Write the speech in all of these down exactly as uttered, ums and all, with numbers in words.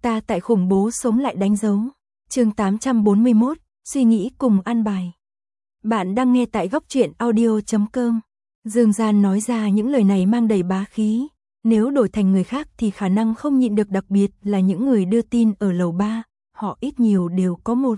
Ta tại khủng bố sống lại đánh dấu. Chương tám trăm bốn mươi mốt, suy nghĩ cùng ăn bài. Bạn đang nghe tại góc truyện audio chấm com. Dương Gian nói ra những lời này mang đầy bá khí. Nếu đổi thành người khác thì khả năng không nhịn được, đặc biệt là những người đưa tin ở lầu ba. Họ ít nhiều đều có một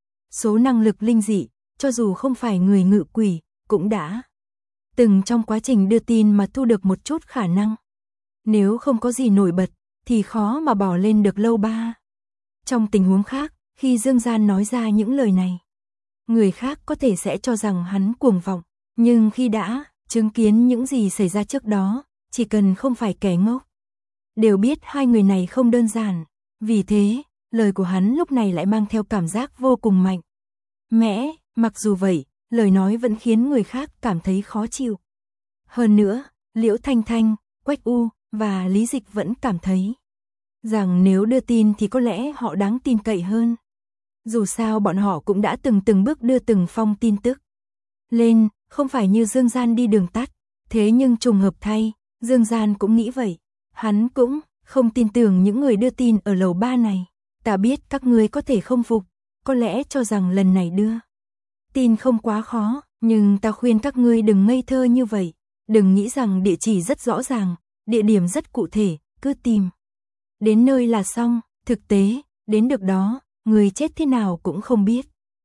số năng lực linh dị, cho dù không phải người ngự quỷ, cũng đã từng trong quá trình đưa tin mà thu được một chút khả năng. Nếu không có gì nổi bật, thì khó mà bỏ lên được lâu ba. Trong tình huống khác, khi Dương Gian nói ra những lời này, người khác có thể sẽ cho rằng hắn cuồng vọng, nhưng khi đã chứng kiến những gì xảy ra trước đó, chỉ cần không phải kẻ ngốc, đều biết hai người này không đơn giản. Vì thế, lời của hắn lúc này lại mang theo cảm giác vô cùng mạnh mẽ, mặc dù vậy, lời nói vẫn khiến người khác cảm thấy khó chịu. Hơn nữa, Liễu Thanh Thanh, Quách U và Lý Dịch vẫn cảm thấy rằng nếu đưa tin thì có lẽ họ đáng tin cậy hơn. Dù sao bọn họ cũng đã từng từng bước đưa từng phong tin tức lên, không phải như Dương Gian đi đường tắt. Thế nhưng trùng hợp thay, Dương Gian cũng nghĩ vậy. Hắn cũng không tin tưởng những người đưa tin ở lầu ba này. Ta biết các ngươi có thể không phục, có lẽ cho rằng lần này đưa tin không quá khó, nhưng ta khuyên các ngươi đừng ngây thơ như vậy. Đừng nghĩ rằng địa chỉ rất rõ ràng, địa điểm rất cụ thể, cứ tìm đến nơi là xong. Thực tế, đến được đó, người chết thế nào cũng không biết.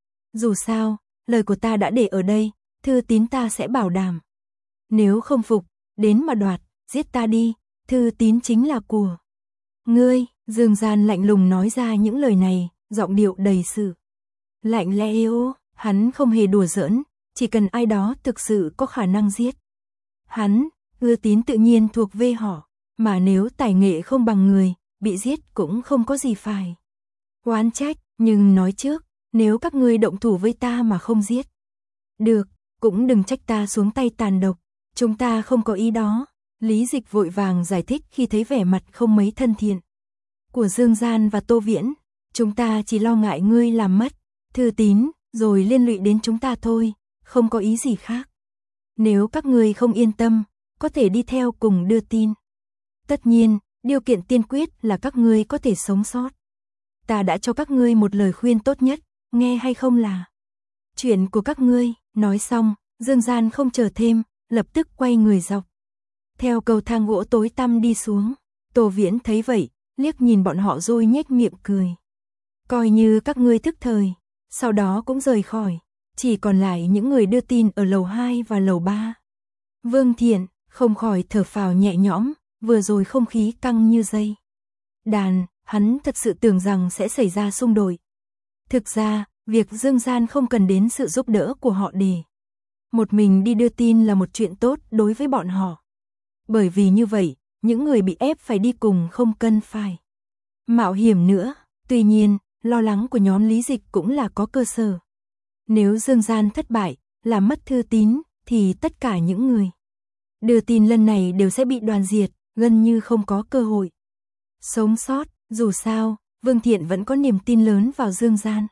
Dù sao, lời của ta đã để ở đây, thư tín ta sẽ bảo đảm. Nếu không phục, đến mà đoạt, giết ta đi, thư tín chính là của ngươi. Dương Gian lạnh lùng nói ra những lời này, giọng điệu đầy sự lạnh lẽo. Hắn không hề đùa giỡn, chỉ cần ai đó thực sự có khả năng giết hắn, thư tín tự nhiên thuộc về họ. Mà nếu tài nghệ không bằng người, bị giết cũng không có gì phải oán trách. Nhưng nói trước, nếu các ngươi động thủ với ta mà không giết được, cũng đừng trách ta xuống tay tàn độc. Chúng ta không có ý đó. Lý Dịch vội vàng giải thích khi thấy vẻ mặt không mấy thân thiện của Dương Gian và Tô Viễn. Chúng ta chỉ lo ngại ngươi làm mất thư tín, rồi liên lụy đến chúng ta thôi, không có ý gì khác. Nếu các ngươi không yên tâm, có thể đi theo cùng đưa tin. Tất nhiên, điều kiện tiên quyết là các ngươi có thể sống sót. Ta đã cho các ngươi một lời khuyên tốt nhất, nghe hay không là chuyện của các ngươi. Nói xong, Dương Gian không chờ thêm, lập tức quay người dọc theo cầu thang gỗ tối tăm đi xuống. Tô Viễn thấy vậy, liếc nhìn bọn họ rồi nhếch miệng cười. Coi như các ngươi thức thời, sau đó cũng rời khỏi. Chỉ còn lại những người đưa tin ở lầu hai và lầu ba. Vương Thiện không khỏi thở phào nhẹ nhõm, vừa rồi không khí căng như dây đàn, hắn thật sự tưởng rằng sẽ xảy ra xung đột. Thực ra, việc Dương Gian không cần đến sự giúp đỡ của họ để một mình đi đưa tin là một chuyện tốt đối với bọn họ. Bởi vì như vậy, những người bị ép phải đi cùng không cần phải mạo hiểm nữa. Tuy nhiên, lo lắng của nhóm Lý Dịch cũng là có cơ sở. Nếu Dương Gian thất bại, làm mất thư tín, thì tất cả những người đưa tin lần này đều sẽ bị đoàn diệt, gần như không có cơ hội sống sót. Dù sao, Vương Thiện vẫn có niềm tin lớn vào Dương Gian.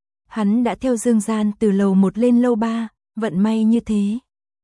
Hắn đã theo Dương Gian từ lầu một lên lầu ba, vận may như thế,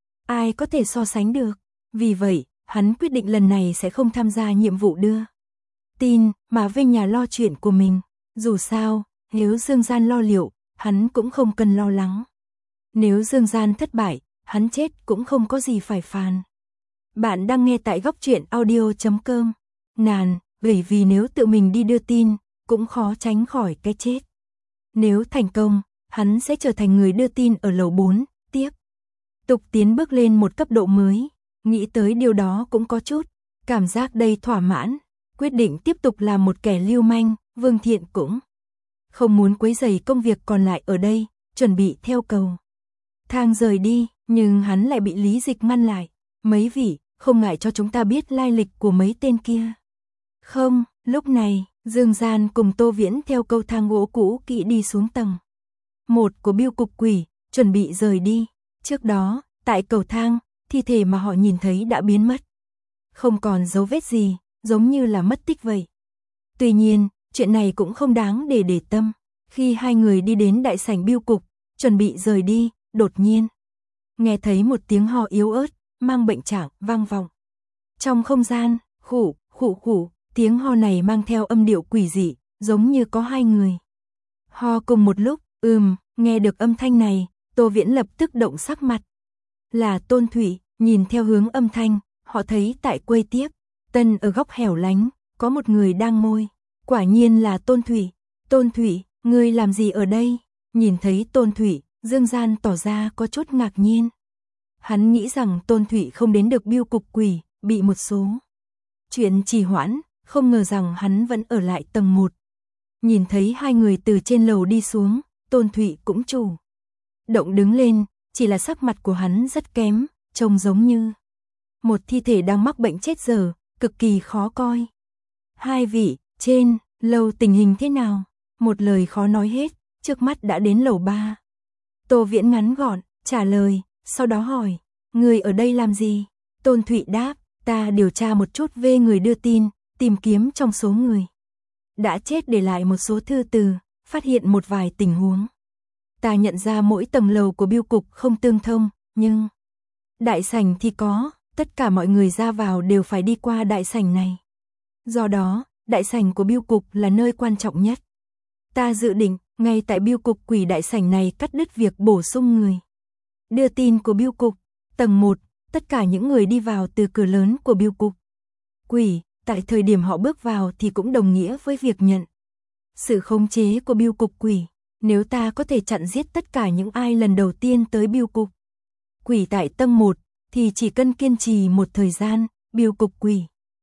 ai có thể so sánh được. Vì vậy, hắn quyết định lần này sẽ không tham gia nhiệm vụ đưa tin, mà về nhà lo chuyện của mình. Dù sao, nếu Dương Gian lo liệu, hắn cũng không cần lo lắng. Nếu Dương Gian thất bại, hắn chết cũng không có gì phải phàn. Bạn đang nghe tại góc truyện audio chấm com. Nàn, bởi vì nếu tự mình đi đưa tin, cũng khó tránh khỏi cái chết. Nếu thành công, hắn sẽ trở thành người đưa tin ở lầu bốn, tiếp tục tiến bước lên một cấp độ mới. Nghĩ tới điều đó cũng có chút cảm giác đầy thỏa mãn, quyết định tiếp tục làm một kẻ lưu manh. Vương Thiện cũng không muốn quấy rầy công việc còn lại ở đây, chuẩn bị theo cầu thang rời đi, nhưng hắn lại bị Lý Dịch ngăn lại. Mấy vị, không ngại cho chúng ta biết lai lịch của mấy tên kia không? Lúc này, Dương Gian cùng Tô Viễn theo cầu thang gỗ cũ kỹ đi xuống tầng một của bưu cục quỷ, chuẩn bị rời đi. Trước đó, tại cầu thang, thi thể mà họ nhìn thấy đã biến mất, không còn dấu vết gì, giống như là mất tích vậy. Tuy nhiên, chuyện này cũng không đáng để để tâm. Khi hai người đi đến đại sảnh bưu cục, chuẩn bị rời đi, đột nhiên nghe thấy một tiếng ho yếu ớt, mang bệnh trạng vang vọng trong không gian. Khụ, khụ khụ, Tiếng ho này mang theo âm điệu quỷ dị, giống như có hai người ho cùng một lúc. Ừm, nghe được âm thanh này, Tô Viễn lập tức động sắc mặt. Là Tôn Thụy. Nhìn theo hướng âm thanh, họ thấy tại quầy tiếp tân ở góc hẻo lánh, có một người đang môi. Quả nhiên là Tôn Thụy. Tôn Thụy, ngươi làm gì ở đây? Nhìn thấy Tôn Thụy, Dương Gian tỏ ra có chút ngạc nhiên. Hắn nghĩ rằng Tôn Thụy không đến được bưu cục quỷ, bị một số chuyện trì hoãn, không ngờ rằng hắn vẫn ở lại tầng một. Nhìn thấy hai người từ trên lầu đi xuống, Tôn Thụy cũng chủ động đứng lên, chỉ là sắc mặt của hắn rất kém, trông giống như một thi thể đang mắc bệnh chết dở, cực kỳ khó coi. Hai vị, trên lầu tình hình thế nào? Một lời khó nói hết, trước mắt đã đến lầu ba. Tô Viễn ngắn gọn trả lời, sau đó hỏi, người ở đây làm gì? Tôn Thụy đáp, ta điều tra một chút về người đưa tin, tìm kiếm trong số người đã chết để lại một số thư từ, phát hiện một vài tình huống. Ta nhận ra mỗi tầng lầu của bưu cục không tương thông, nhưng đại sảnh thì có, tất cả mọi người ra vào đều phải đi qua đại sảnh này. Do đó, đại sảnh của bưu cục là nơi quan trọng nhất. Ta dự định, ngay tại bưu cục quỷ đại sảnh này cắt đứt việc bổ sung người đưa tin của bưu cục. Tầng một, tất cả những người đi vào từ cửa lớn của bưu cục quỷ, tại thời điểm họ bước vào thì cũng đồng nghĩa với việc nhận sự khống chế của bưu cục quỷ. Nếu ta có thể chặn giết tất cả những ai lần đầu tiên tới bưu cục quỷ tại tầng một, thì chỉ cần kiên trì một thời gian, bưu cục quỷ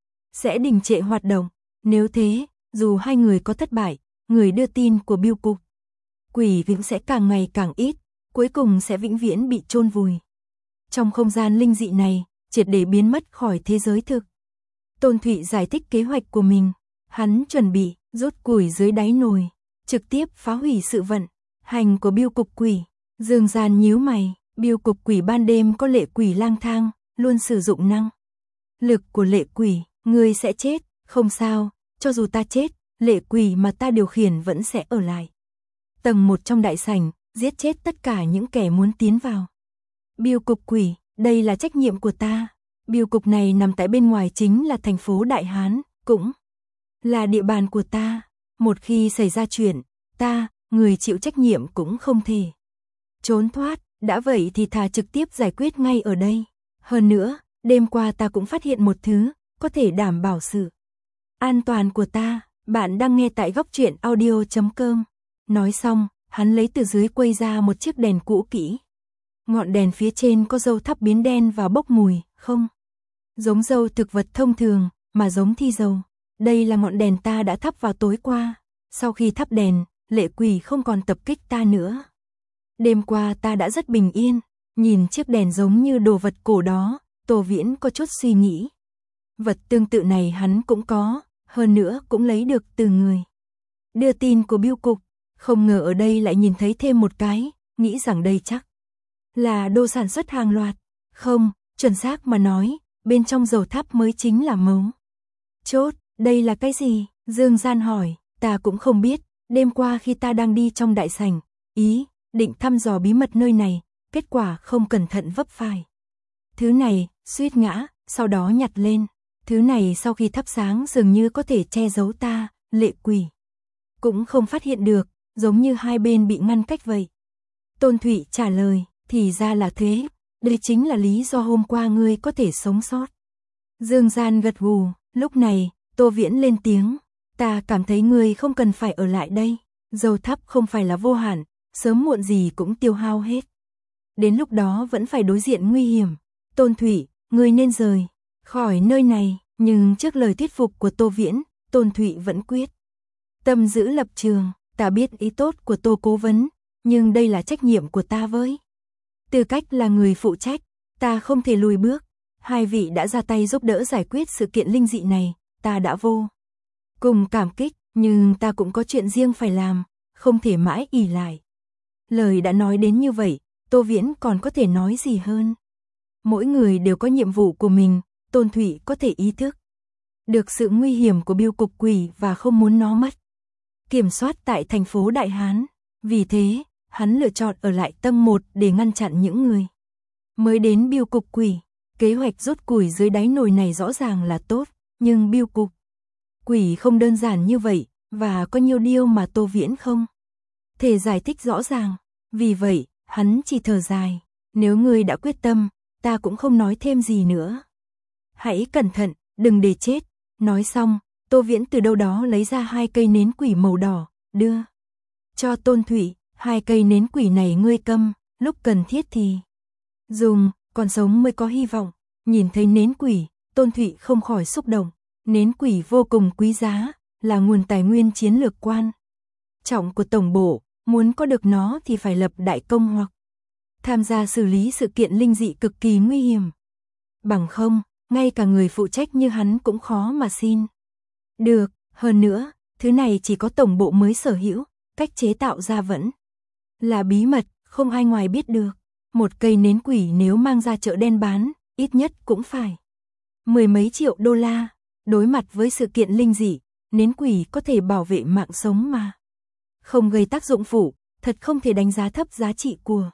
sẽ đình trệ hoạt động. Nếu thế, dù hai người có thất bại, người đưa tin của bưu cục quỷ cũng sẽ càng ngày càng ít, cuối cùng sẽ vĩnh viễn bị chôn vùi trong không gian linh dị này, triệt để biến mất khỏi thế giới thực. Tôn Thụy giải thích kế hoạch của mình. Hắn chuẩn bị rút củi dưới đáy nồi, trực tiếp phá hủy sự vận hành của bưu cục quỷ. Dương Gian nhíu mày, bưu cục quỷ ban đêm có lệ quỷ lang thang, luôn sử dụng năng lực của lệ quỷ. Ngươi sẽ chết, không sao, cho dù ta chết, lệ quỷ mà ta điều khiển vẫn sẽ ở lại tầng một trong đại sảnh, giết chết tất cả những kẻ muốn tiến vào bưu cục quỷ. Đây là trách nhiệm của ta. Bưu cục này nằm tại bên ngoài chính là thành phố Đại Hán, cũng là địa bàn của ta. Một khi xảy ra chuyện, ta, người chịu trách nhiệm cũng không thể trốn thoát. Đã vậy thì thà trực tiếp giải quyết ngay ở đây. Hơn nữa, đêm qua ta cũng phát hiện một thứ có thể đảm bảo sự an toàn của ta. Bạn đang nghe tại góc truyện audio chấm com. Nói xong, hắn lấy từ dưới quầy ra một chiếc đèn cũ kỹ. Ngọn đèn phía trên có dâu thắp biến đen và bốc mùi, không giống dâu thực vật thông thường, mà giống thi dầu. Đây là ngọn đèn ta đã thắp vào tối qua. Sau khi thắp đèn, lệ quỷ không còn tập kích ta nữa. Đêm qua ta đã rất bình yên. Nhìn chiếc đèn giống như đồ vật cổ đó, Tô Viễn có chút suy nghĩ. Vật tương tự này hắn cũng có, hơn nữa cũng lấy được từ người đưa tin của bưu cục. Không ngờ ở đây lại nhìn thấy thêm một cái, nghĩ rằng đây chắc là đồ sản xuất hàng loạt. Không, chuẩn xác mà nói, bên trong dầu thắp mới chính là mấu chốt. Đây là cái gì? Dương Gian hỏi. Ta cũng không biết, đêm qua khi ta đang đi trong đại sảnh, ý định thăm dò bí mật nơi này, kết quả không cẩn thận vấp phải thứ này, suýt ngã, sau đó nhặt lên. Thứ này sau khi thắp sáng dường như có thể che giấu ta, lệ quỷ cũng không phát hiện được, giống như hai bên bị ngăn cách vậy. Tôn Thụy trả lời, thì ra là thế, đây chính là lý do hôm qua ngươi có thể sống sót. Dương Gian gật gù. Lúc này, Tô Viễn lên tiếng, ta cảm thấy ngươi không cần phải ở lại đây. Dầu thắp không phải là vô hạn, sớm muộn gì cũng tiêu hao hết. Đến lúc đó vẫn phải đối diện nguy hiểm. Tôn Thụy, ngươi nên rời khỏi nơi này. Nhưng trước lời thuyết phục của Tô Viễn, Tôn Thụy vẫn quyết tâm giữ lập trường. Ta biết ý tốt của Tô cố vấn, nhưng đây là trách nhiệm của ta với tư cách là người phụ trách, ta không thể lùi bước. Hai vị đã ra tay giúp đỡ giải quyết sự kiện linh dị này, ta đã vô cùng cảm kích, nhưng ta cũng có chuyện riêng phải làm, không thể mãi ỷ lại. Lời đã nói đến như vậy, Tô Viễn còn có thể nói gì hơn. Mỗi người đều có nhiệm vụ của mình, Tôn Thụy có thể ý thức được sự nguy hiểm của bưu cục quỷ và không muốn nó mất kiểm soát tại thành phố Đại Hán. Vì thế, hắn lựa chọn ở lại tầng một để ngăn chặn những người mới đến bưu cục quỷ. Kế hoạch rút củi dưới đáy nồi này rõ ràng là tốt, nhưng bưu cục Quỷ không đơn giản như vậy, và có nhiều điều mà Tô Viễn không thể giải thích rõ ràng. Vì vậy, hắn chỉ thở dài. Nếu ngươi đã quyết tâm, ta cũng không nói thêm gì nữa. Hãy cẩn thận, đừng để chết. Nói xong, Tô Viễn từ đâu đó lấy ra hai cây nến quỷ màu đỏ, đưa cho Tôn Thụy. Hai cây nến quỷ này ngươi câm, lúc cần thiết thì dùng, còn sống mới có hy vọng. Nhìn thấy nến quỷ, Tôn Thụy không khỏi xúc động. Nến quỷ vô cùng quý giá, là nguồn tài nguyên chiến lược quan trọng của tổng bộ, muốn có được nó thì phải lập đại công hoặc tham gia xử lý sự kiện linh dị cực kỳ nguy hiểm. Bằng không, ngay cả người phụ trách như hắn cũng khó mà xin được. Hơn nữa, thứ này chỉ có tổng bộ mới sở hữu, cách chế tạo ra vẫn là bí mật, không ai ngoài biết được. Một cây nến quỷ nếu mang ra chợ đen bán, ít nhất cũng phải mười mấy triệu đô la. Đối mặt với sự kiện linh dị, nến quỷ có thể bảo vệ mạng sống mà không gây tác dụng phụ, thật không thể đánh giá thấp giá trị của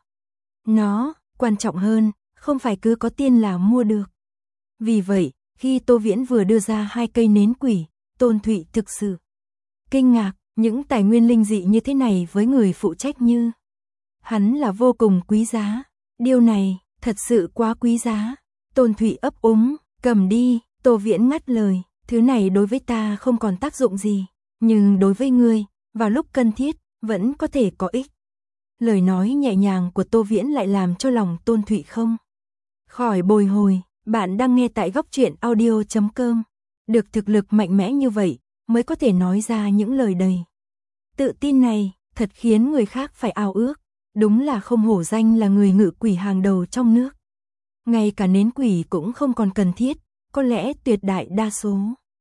nó. Quan trọng hơn, không phải cứ có tiền là mua được. Vì vậy, khi Tô Viễn vừa đưa ra hai cây nến quỷ, Tôn Thụy thực sự kinh ngạc. Những tài nguyên linh dị như thế này với người phụ trách như hắn là vô cùng quý giá. Điều này, thật sự quá quý giá. Tôn Thụy ấp úng, cầm đi. Tô Viễn ngắt lời, thứ này đối với ta không còn tác dụng gì, nhưng đối với ngươi, vào lúc cần thiết, vẫn có thể có ích. Lời nói nhẹ nhàng của Tô Viễn lại làm cho lòng Tôn Thụy không khỏi bồi hồi. Bạn đang nghe tại góc truyện audio chấm com. Được thực lực mạnh mẽ như vậy, mới có thể nói ra những lời đầy tự tin này, thật khiến người khác phải ao ước. Đúng là không hổ danh là người ngự quỷ hàng đầu trong nước. Ngay cả nến quỷ cũng không còn cần thiết, có lẽ tuyệt đại đa số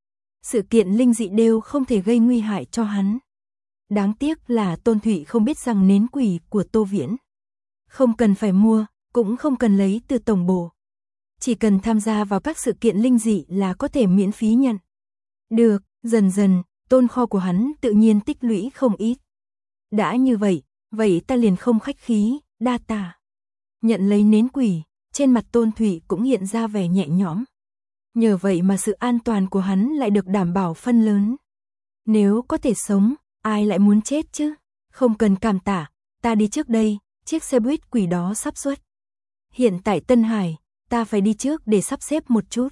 sự kiện linh dị đều không thể gây nguy hại cho hắn. Đáng tiếc là Tôn Thụy không biết rằng nến quỷ của Tô Viễn không cần phải mua, cũng không cần lấy từ tổng bộ. Chỉ cần tham gia vào các sự kiện linh dị là có thể miễn phí nhận được. Dần dần, tôn kho của hắn tự nhiên tích lũy không ít. Đã như vậy, vậy ta liền không khách khí, đa tạ. Nhận lấy nến quỷ, trên mặt Tôn Thụy cũng hiện ra vẻ nhẹ nhõm. Nhờ vậy mà sự an toàn của hắn lại được đảm bảo phân lớn. Nếu có thể sống, ai lại muốn chết chứ? Không cần cảm tạ, ta đi trước đây, chiếc xe buýt quỷ đó sắp xuất hiện tại Tân Hải, ta phải đi trước để sắp xếp một chút.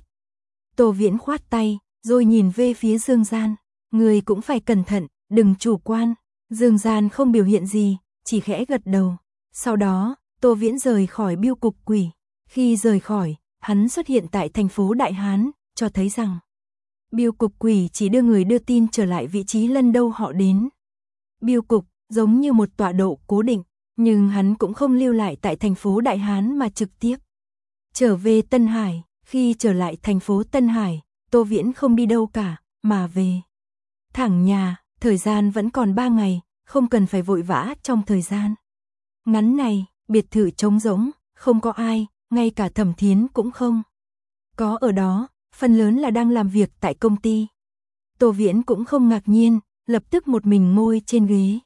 Tô Viễn khoát tay, rồi nhìn về phía Dương Gian. Người cũng phải cẩn thận, đừng chủ quan. Dương Gian không biểu hiện gì, chỉ khẽ gật đầu. Sau đó, Tô Viễn rời khỏi biêu cục quỷ. Khi rời khỏi, hắn xuất hiện tại thành phố Đại Hán, cho thấy rằng biêu cục quỷ chỉ đưa người đưa tin trở lại vị trí lần đâu họ đến. Biêu cục giống như một tọa độ cố định, nhưng hắn cũng không lưu lại tại thành phố Đại Hán mà trực tiếp trở về Tân Hải. Khi trở lại thành phố Tân Hải, Tô Viễn không đi đâu cả, mà về thẳng nhà. Thời gian vẫn còn ba ngày, không cần phải vội vã. Trong thời gian ngắn này, biệt thự trống rỗng, không có ai, ngay cả Thẩm Thiến cũng không có ở đó, phần lớn là đang làm việc tại công ty. Tô Viễn cũng không ngạc nhiên, lập tức một mình ngồi trên ghế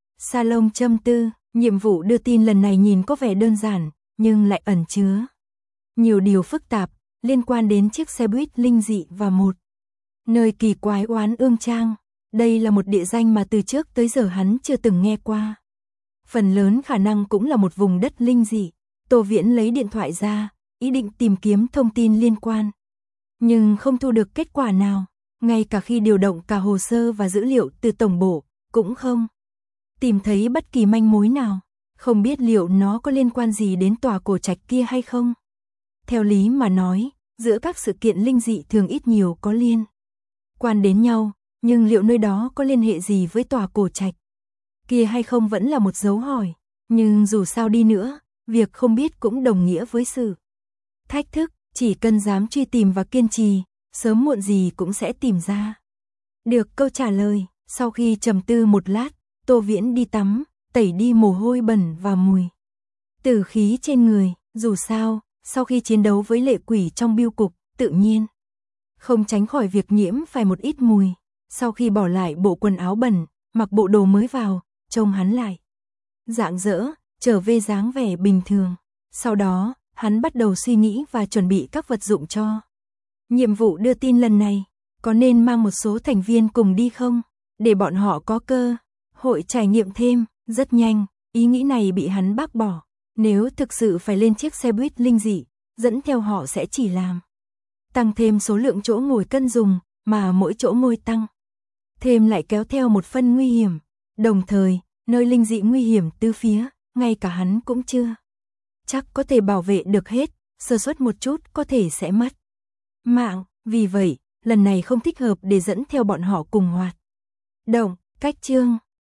salon châm tư. Nhiệm vụ đưa tin lần này nhìn có vẻ đơn giản, nhưng lại ẩn chứa nhiều điều phức tạp, liên quan đến chiếc xe buýt linh dị và một nơi kỳ quái Oán Ương Trang. Đây là một địa danh mà từ trước tới giờ hắn chưa từng nghe qua. Phần lớn khả năng cũng là một vùng đất linh dị. Tô Viễn lấy điện thoại ra, ý định tìm kiếm thông tin liên quan. Nhưng không thu được kết quả nào. Ngay cả khi điều động cả hồ sơ và dữ liệu từ tổng bộ, cũng không tìm thấy bất kỳ manh mối nào. Không biết liệu nó có liên quan gì đến tòa cổ trạch kia hay không. Theo lý mà nói, giữa các sự kiện linh dị thường ít nhiều có liên quan đến nhau, nhưng liệu nơi đó có liên hệ gì với tòa cổ trạch kia hay không vẫn là một dấu hỏi. Nhưng dù sao đi nữa, việc không biết cũng đồng nghĩa với sự thách thức. Chỉ cần dám truy tìm và kiên trì, sớm muộn gì cũng sẽ tìm ra được câu trả lời. Sau khi trầm tư một lát, Tô Viễn đi tắm, tẩy đi mồ hôi bẩn và mùi tử khí trên người. Dù sao, sau khi chiến đấu với lệ quỷ trong biêu cục, tự nhiên không tránh khỏi việc nhiễm phải một ít mùi. Sau khi bỏ lại bộ quần áo bẩn, mặc bộ đồ mới vào, trông hắn lại rạng rỡ, trở về dáng vẻ bình thường. Sau đó, hắn bắt đầu suy nghĩ và chuẩn bị các vật dụng cho nhiệm vụ đưa tin lần này. Có nên mang một số thành viên cùng đi không? Để bọn họ có cơ hội trải nghiệm thêm. Rất nhanh, ý nghĩ này bị hắn bác bỏ. Nếu thực sự phải lên chiếc xe buýt linh dị, dẫn theo họ sẽ chỉ làm tăng thêm số lượng chỗ ngồi cân dùng, mà mỗi chỗ ngồi tăng thêm lại kéo theo một phân nguy hiểm. Đồng thời, nơi linh dị nguy hiểm tứ phía, ngay cả hắn cũng chưa chắc có thể bảo vệ được hết, sơ suất một chút có thể sẽ mất mạng. Vì vậy, lần này không thích hợp để dẫn theo bọn họ cùng hoạt động. Cách chương